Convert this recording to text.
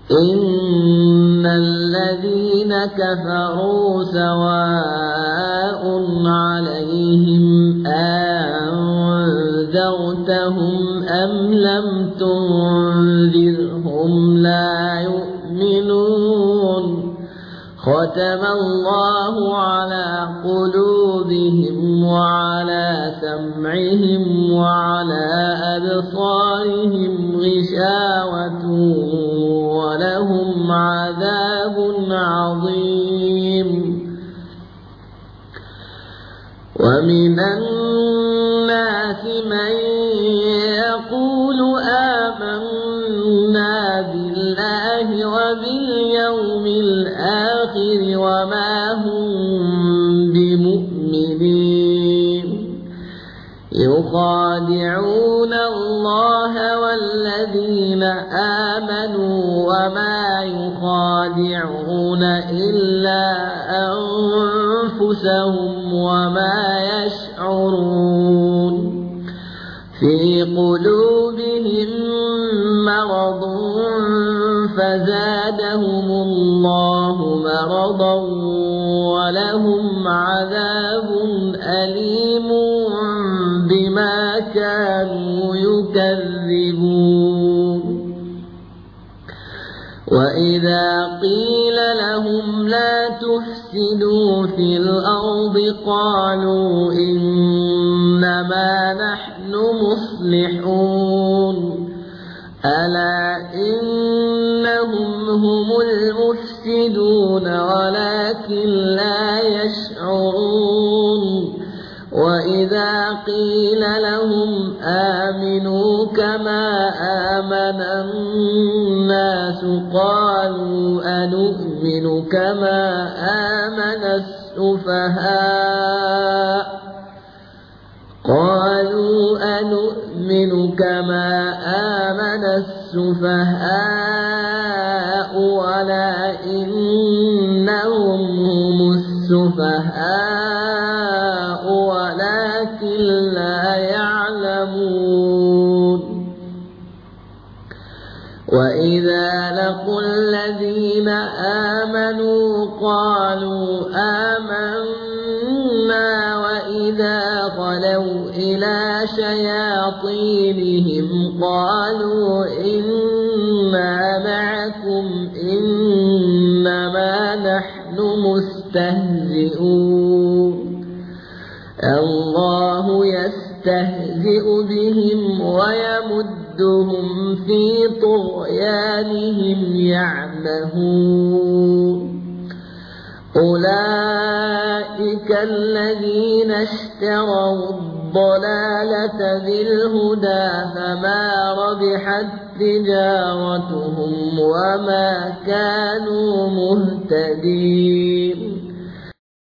إن الذين كفروا سواء عليهم أنذرتهم أم لم تنذرهم لا يؤمنون ختم الله على قلوبهم وعلى سمعهم وعلى أبصارهم غشاوة ولهم عذاب عظيم. ومن الناس من يقول آمنا بالله وباليوم الآخر وما هم بمؤمنين يخادعون الله والذين آمنوا وما يخادعون إلا أنفسهم وما يشعرون. في قلوبهم مرض فزادهم الله مرضا ولهم عذاب أليم بما كانوا يكذبون. وإذا قيل لهم لا تفسدوا في الأرض قالوا إنما نحن مصلحون ألا إنهم هم المفسدون ولكن لا يشعرون. وإذا قيل لهم آمنوا كما آمن الناس قالوا أنؤمن كما آمن السفهاء ولكنهم هم السفهاء ولكن لا يعلمون. وإذا لقوا الذين آمنوا قالوا آمنا وإذا خلوا إلى شياطينهم قالوا إنا معكم إنما نحن مستهزئون الله يستهزئ بهم ويمدهم في طغيانهم يعمهون. أولئك الذين اشتروا الضلالة بالهدى فما ربحت تجارتهم وما كانوا مهتدين.